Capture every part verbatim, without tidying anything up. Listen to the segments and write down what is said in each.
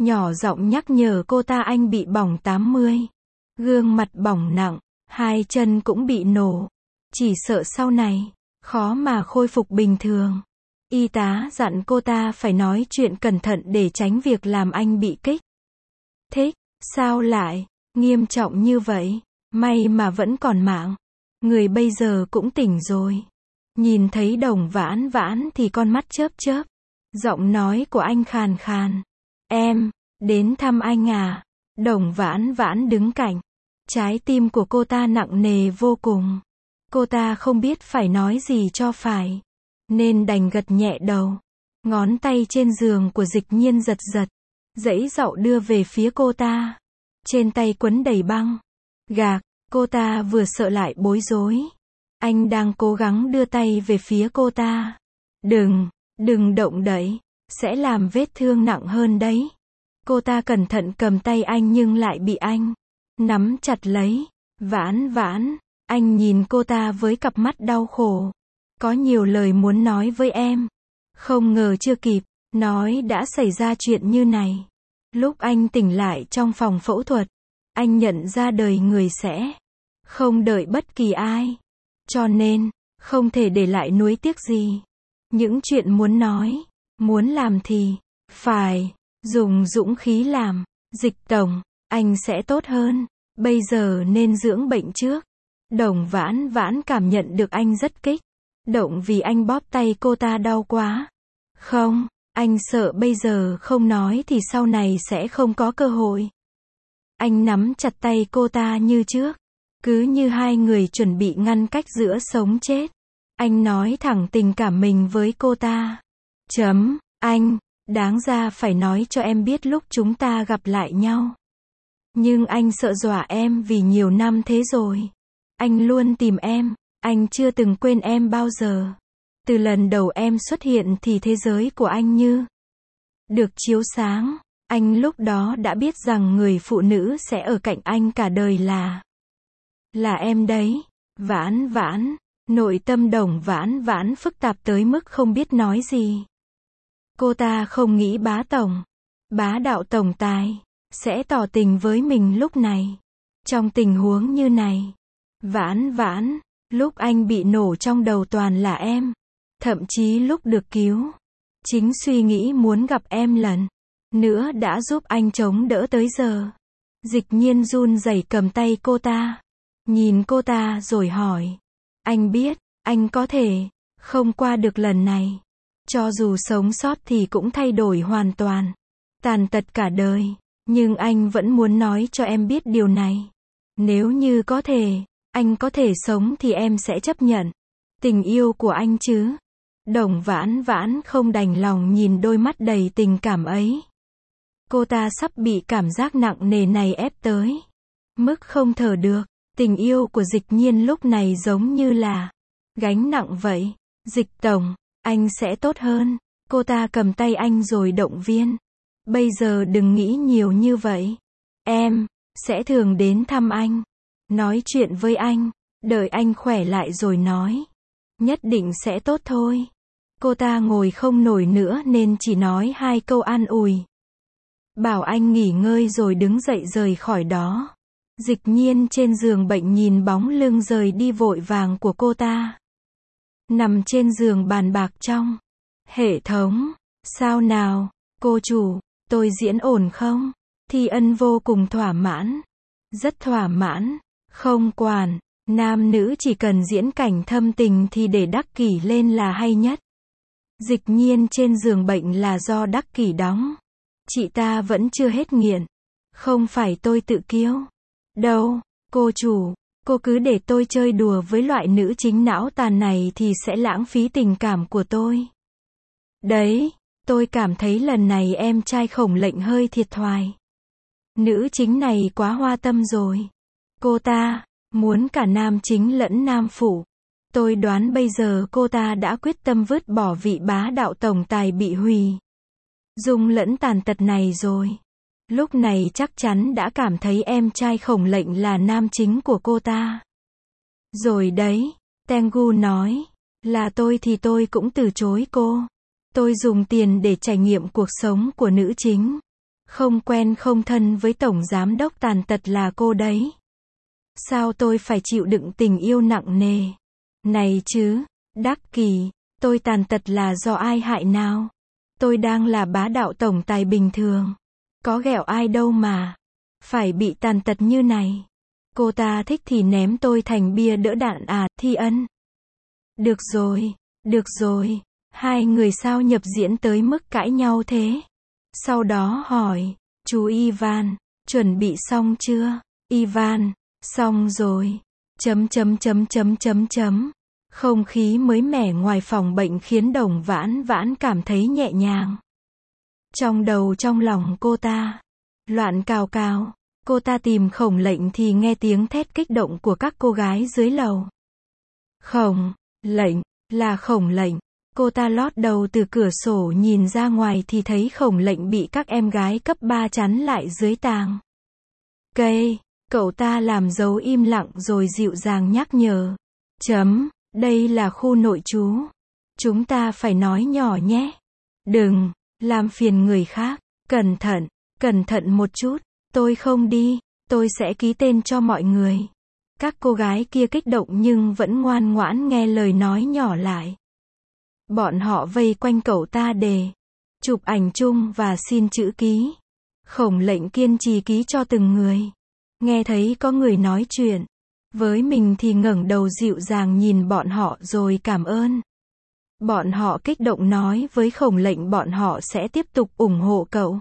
nhỏ giọng nhắc nhở cô ta anh bị bỏng tám mươi. Gương mặt bỏng nặng, hai chân cũng bị nổ. Chỉ sợ sau này, khó mà khôi phục bình thường. Y tá dặn cô ta phải nói chuyện cẩn thận để tránh việc làm anh bị kích thích. Sao lại nghiêm trọng như vậy? May mà vẫn còn mạng. Người bây giờ cũng tỉnh rồi. Nhìn thấy Đồng Vãn Vãn thì con mắt chớp chớp. Giọng nói của anh khàn khàn. Em, đến thăm anh à? Đồng Vãn Vãn đứng cạnh. Trái tim của cô ta nặng nề vô cùng. Cô ta không biết phải nói gì cho phải. Nên đành gật nhẹ đầu. Ngón tay trên giường của Dịch Nhiên giật giật. Giãy giụa đưa về phía cô ta. Trên tay quấn đầy băng gạc. Cô ta vừa sợ lại bối rối. Anh đang cố gắng đưa tay về phía cô ta. Đừng, đừng động đậy. Sẽ làm vết thương nặng hơn đấy. Cô ta cẩn thận cầm tay anh nhưng lại bị anh nắm chặt lấy. Vãn Vãn. Anh nhìn cô ta với cặp mắt đau khổ. Có nhiều lời muốn nói với em. Không ngờ chưa kịp nói đã xảy ra chuyện như này. Lúc anh tỉnh lại trong phòng phẫu thuật, anh nhận ra đời người sẽ không đợi bất kỳ ai. Cho nên, không thể để lại nuối tiếc gì. Những chuyện muốn nói, muốn làm thì phải dùng dũng khí làm. Dịch tổng, anh sẽ tốt hơn. Bây giờ nên dưỡng bệnh trước. Đồng Vãn Vãn cảm nhận được anh rất kích động vì anh bóp tay cô ta đau quá. Không, anh sợ bây giờ không nói thì sau này sẽ không có cơ hội. Anh nắm chặt tay cô ta như trước. Cứ như hai người chuẩn bị ngăn cách giữa sống chết. Anh nói thẳng tình cảm mình với cô ta. Chấm, anh, đáng ra phải nói cho em biết lúc chúng ta gặp lại nhau. Nhưng anh sợ dọa em vì nhiều năm thế rồi. Anh luôn tìm em, anh chưa từng quên em bao giờ. Từ lần đầu em xuất hiện thì thế giới của anh như được chiếu sáng. Anh lúc đó đã biết rằng người phụ nữ sẽ ở cạnh anh cả đời là là em đấy. Vãn Vãn. Nội tâm Đồng Vãn Vãn phức tạp tới mức không biết nói gì. Cô ta không nghĩ bá tổng, bá đạo tổng tài sẽ tỏ tình với mình lúc này. Trong tình huống như này, Vãn Vãn, lúc anh bị nổ trong đầu toàn là em. Thậm chí lúc được cứu, chính suy nghĩ muốn gặp em lần nữa đã giúp anh chống đỡ tới giờ. Dịch Nhiên run rẩy cầm tay cô ta, nhìn cô ta rồi hỏi. Anh biết, anh có thể không qua được lần này. Cho dù sống sót thì cũng thay đổi hoàn toàn, tàn tật cả đời. Nhưng anh vẫn muốn nói cho em biết điều này. Nếu như có thể, anh có thể sống thì em sẽ chấp nhận tình yêu của anh chứ. Đồng Vãn Vãn không đành lòng nhìn đôi mắt đầy tình cảm ấy. Cô ta sắp bị cảm giác nặng nề này ép tới mức không thở được. Tình yêu của Dịch Nhiên lúc này giống như là gánh nặng vậy. Dịch tổng, anh sẽ tốt hơn. Cô ta cầm tay anh rồi động viên. Bây giờ đừng nghĩ nhiều như vậy. Em sẽ thường đến thăm anh, nói chuyện với anh, đợi anh khỏe lại rồi nói. Nhất định sẽ tốt thôi. Cô ta ngồi không nổi nữa nên chỉ nói hai câu an ủi. Bảo anh nghỉ ngơi rồi đứng dậy rời khỏi đó. Dịch Nhiên trên giường bệnh nhìn bóng lưng rời đi vội vàng của cô ta. Nằm trên giường bàn bạc trong hệ thống. Sao nào, cô chủ, tôi diễn ổn không? Thi Ân vô cùng thỏa mãn. Rất thỏa mãn. Không quản, nam nữ chỉ cần diễn cảnh thâm tình thì để Đắc Kỷ lên là hay nhất. Dịch Nhiên trên giường bệnh là do Đắc Kỷ đóng. Chị ta vẫn chưa hết nghiện. Không phải tôi tự kiêu đâu, cô chủ, cô cứ để tôi chơi đùa với loại nữ chính não tàn này thì sẽ lãng phí tình cảm của tôi. Đấy, tôi cảm thấy lần này em trai Khổng Lệnh hơi thiệt thòi. Nữ chính này quá hoa tâm rồi. Cô ta muốn cả nam chính lẫn nam phụ. Tôi đoán bây giờ cô ta đã quyết tâm vứt bỏ vị bá đạo tổng tài bị hủy dung lẫn tàn tật này rồi. Lúc này chắc chắn đã cảm thấy em trai Khổng Lệnh là nam chính của cô ta. Rồi đấy, Tengu nói, là tôi thì tôi cũng từ chối cô. Tôi dùng tiền để trải nghiệm cuộc sống của nữ chính. Không quen không thân với tổng giám đốc tàn tật là cô đấy. Sao tôi phải chịu đựng tình yêu nặng nề? Này chứ, Đắc Kỳ, tôi tàn tật là do ai hại nào? Tôi đang là bá đạo tổng tài bình thường. Có ghẹo ai đâu mà. Phải bị tàn tật như này. Cô ta thích thì ném tôi thành bia đỡ đạn à, Thi Ân. Được rồi, được rồi. Hai người sao nhập diễn tới mức cãi nhau thế? Sau đó hỏi, chú Ivan, chuẩn bị xong chưa? Ivan, xong rồi. Chấm chấm chấm chấm chấm chấm. Không khí mới mẻ ngoài phòng bệnh khiến Đồng Vãn Vãn cảm thấy nhẹ nhàng. Trong đầu trong lòng cô ta loạn cào cào. Cô ta tìm Khổng Lệnh thì nghe tiếng thét kích động của các cô gái dưới lầu. Khổng Lệnh, là Khổng Lệnh. Cô ta lót đầu từ cửa sổ nhìn ra ngoài thì thấy Khổng Lệnh bị các em gái cấp ba chắn lại dưới tàng cây. Cậu ta làm dấu im lặng rồi dịu dàng nhắc nhở. Chấm, đây là khu nội trú. Chúng ta phải nói nhỏ nhé. Đừng làm phiền người khác. Cẩn thận, cẩn thận một chút. Tôi không đi, tôi sẽ ký tên cho mọi người. Các cô gái kia kích động nhưng vẫn ngoan ngoãn nghe lời nói nhỏ lại. Bọn họ vây quanh cậu ta để chụp ảnh chung và xin chữ ký. Khổng Lệnh kiên trì ký cho từng người. Nghe thấy có người nói chuyện với mình thì ngẩng đầu dịu dàng nhìn bọn họ rồi cảm ơn. Bọn họ kích động nói với Khổng Lệnh bọn họ sẽ tiếp tục ủng hộ cậu.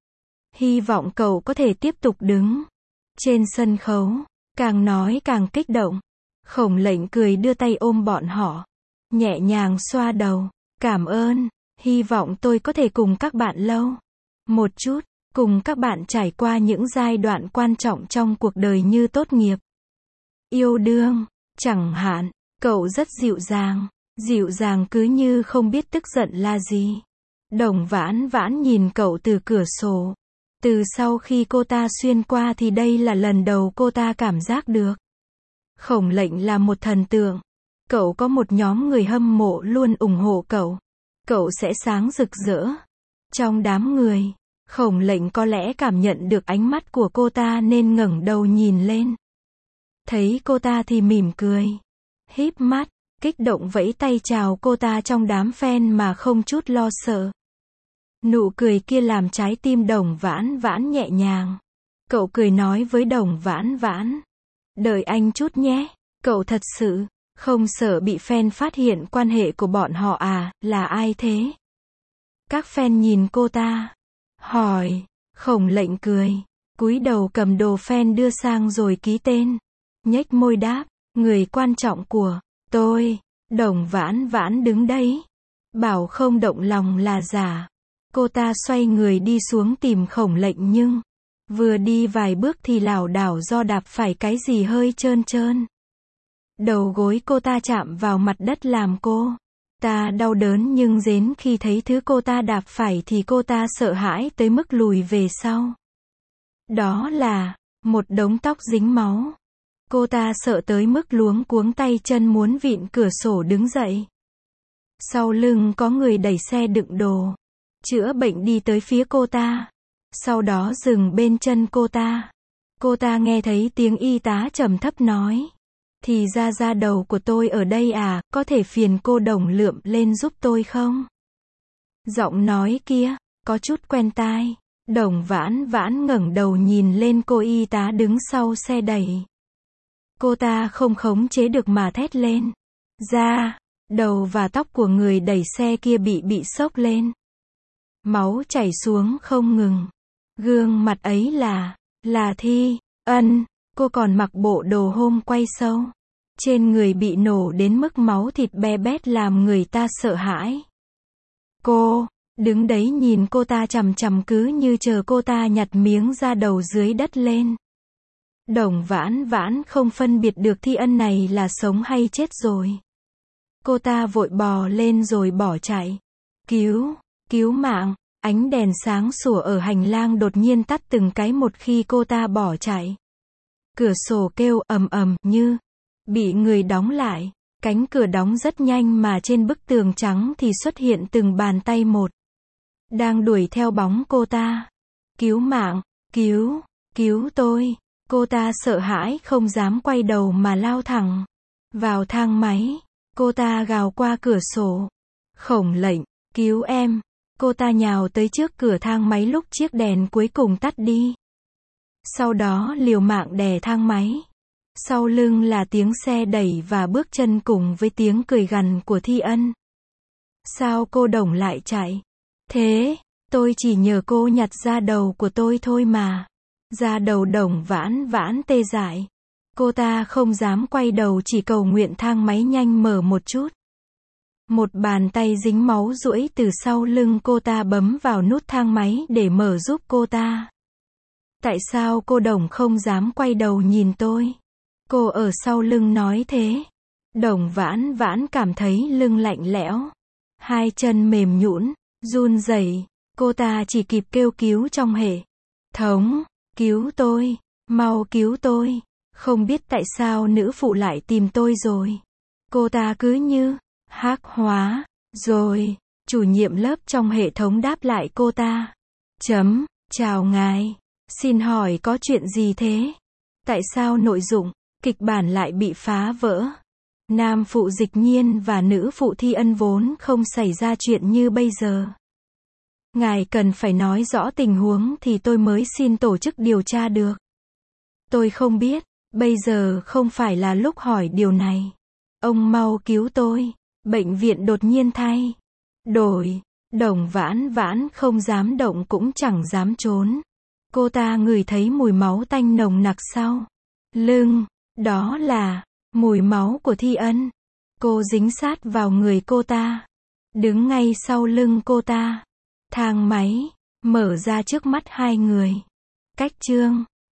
Hy vọng cậu có thể tiếp tục đứng trên sân khấu. Càng nói càng kích động. Khổng Lệnh cười đưa tay ôm bọn họ. Nhẹ nhàng xoa đầu. Cảm ơn. Hy vọng tôi có thể cùng các bạn lâu một chút. Cùng các bạn trải qua những giai đoạn quan trọng trong cuộc đời như tốt nghiệp, yêu đương, chẳng hạn. Cậu rất dịu dàng. Dịu dàng cứ như không biết tức giận là gì. Đồng Vãn Vãn nhìn cậu từ cửa sổ. Từ sau khi cô ta xuyên qua thì đây là lần đầu cô ta cảm giác được. Khổng Lệnh là một thần tượng. Cậu có một nhóm người hâm mộ luôn ủng hộ cậu. Cậu sẽ sáng rực rỡ trong đám người. Khổng Lệnh có lẽ cảm nhận được ánh mắt của cô ta nên ngẩng đầu nhìn lên. Thấy cô ta thì mỉm cười. Híp mắt, kích động vẫy tay chào cô ta trong đám fan mà không chút lo sợ. Nụ cười kia làm trái tim Đồng Vãn Vãn nhẹ nhàng. Cậu cười nói với Đồng Vãn Vãn. Đợi anh chút nhé. Cậu thật sự không sợ bị fan phát hiện quan hệ của bọn họ à, là ai thế? Các fan nhìn cô ta. Hỏi. Khổng Lệnh cười. Cúi đầu cầm đồ fan đưa sang rồi ký tên. Nhếch môi đáp. Người quan trọng của tôi. Đồng Vãn Vãn đứng đấy. Bảo không động lòng là giả. Cô ta xoay người đi xuống tìm Khổng Lệnh nhưng vừa đi vài bước thì lảo đảo do đạp phải cái gì hơi trơn trơn. Đầu gối cô ta chạm vào mặt đất làm cô ta đau đớn nhưng đến khi thấy thứ cô ta đạp phải thì cô ta sợ hãi tới mức lùi về sau. Đó là một đống tóc dính máu. Cô ta sợ tới mức luống cuống tay chân muốn vịn cửa sổ đứng dậy. Sau lưng có người đẩy xe đựng đồ chữa bệnh đi tới phía cô ta. Sau đó dừng bên chân cô ta. Cô ta nghe thấy tiếng y tá trầm thấp nói. Thì ra da đầu của tôi ở đây à, có thể phiền cô Đồng lượm lên giúp tôi không? Giọng nói kia có chút quen tai. Đồng Vãn Vãn ngẩng đầu nhìn lên cô y tá đứng sau xe đẩy. Cô ta không khống chế được mà thét lên. Da đầu và tóc của người đẩy xe kia bị bị xốc lên. Máu chảy xuống không ngừng. Gương mặt ấy là, là Thi Ân. Cô còn mặc bộ đồ hôm quay show. Trên người bị nổ đến mức máu thịt be bét làm người ta sợ hãi. Cô, đứng đấy nhìn cô ta chằm chằm cứ như chờ cô ta nhặt miếng da đầu dưới đất lên. Đồng Vãn Vãn không phân biệt được Thi Ân này là sống hay chết rồi. Cô ta vội bò lên rồi bỏ chạy. Cứu, cứu mạng. Ánh đèn sáng sủa ở hành lang đột nhiên tắt từng cái một khi cô ta bỏ chạy. Cửa sổ kêu ầm ầm như bị người đóng lại. Cánh cửa đóng rất nhanh mà trên bức tường trắng thì xuất hiện từng bàn tay một đang đuổi theo bóng cô ta. Cứu mạng, cứu, cứu tôi. Cô ta sợ hãi không dám quay đầu mà lao thẳng vào thang máy. Cô ta gào qua cửa sổ. Khổng lệnh, cứu em. Cô ta nhào tới trước cửa thang máy lúc chiếc đèn cuối cùng tắt đi. Sau đó liều mạng đè thang máy. Sau lưng là tiếng xe đẩy và bước chân cùng với tiếng cười gằn của Thi Ân. Sao cô Đồng lại chạy? Thế, tôi chỉ nhờ cô nhặt ra đầu của tôi thôi mà. Da đầu Đồng Vãn Vãn tê dại. Cô ta không dám quay đầu, chỉ cầu nguyện thang máy nhanh mở một chút. Một bàn tay dính máu duỗi từ sau lưng cô ta bấm vào nút thang máy để mở giúp cô ta. Tại sao cô Đồng không dám quay đầu nhìn tôi? Cô ở sau lưng nói thế. Đồng Vãn Vãn cảm thấy lưng lạnh lẽo. Hai chân mềm nhũn, run rẩy. Cô ta chỉ kịp kêu cứu trong hệ thống. Cứu tôi, mau cứu tôi. Không biết tại sao nữ phụ lại tìm tôi rồi. Cô ta cứ như hắc hóa rồi. Chủ nhiệm lớp trong hệ thống đáp lại cô ta. Chấm, chào ngài. Xin hỏi có chuyện gì thế? Tại sao nội dung kịch bản lại bị phá vỡ? Nam phụ Dịch Nhiên và nữ phụ Thi Ân vốn không xảy ra chuyện như bây giờ. Ngài cần phải nói rõ tình huống thì tôi mới xin tổ chức điều tra được. Tôi không biết, bây giờ không phải là lúc hỏi điều này. Ông mau cứu tôi. Bệnh viện đột nhiên thay đổi. Đồng Vãn Vãn không dám động cũng chẳng dám trốn. Cô ta ngửi thấy mùi máu tanh nồng nặc sau lưng. Đó là mùi máu của Thi Ân. Cô dính sát vào người cô ta. Đứng ngay sau lưng cô ta. Thang máy mở ra trước mắt hai người. Cách chương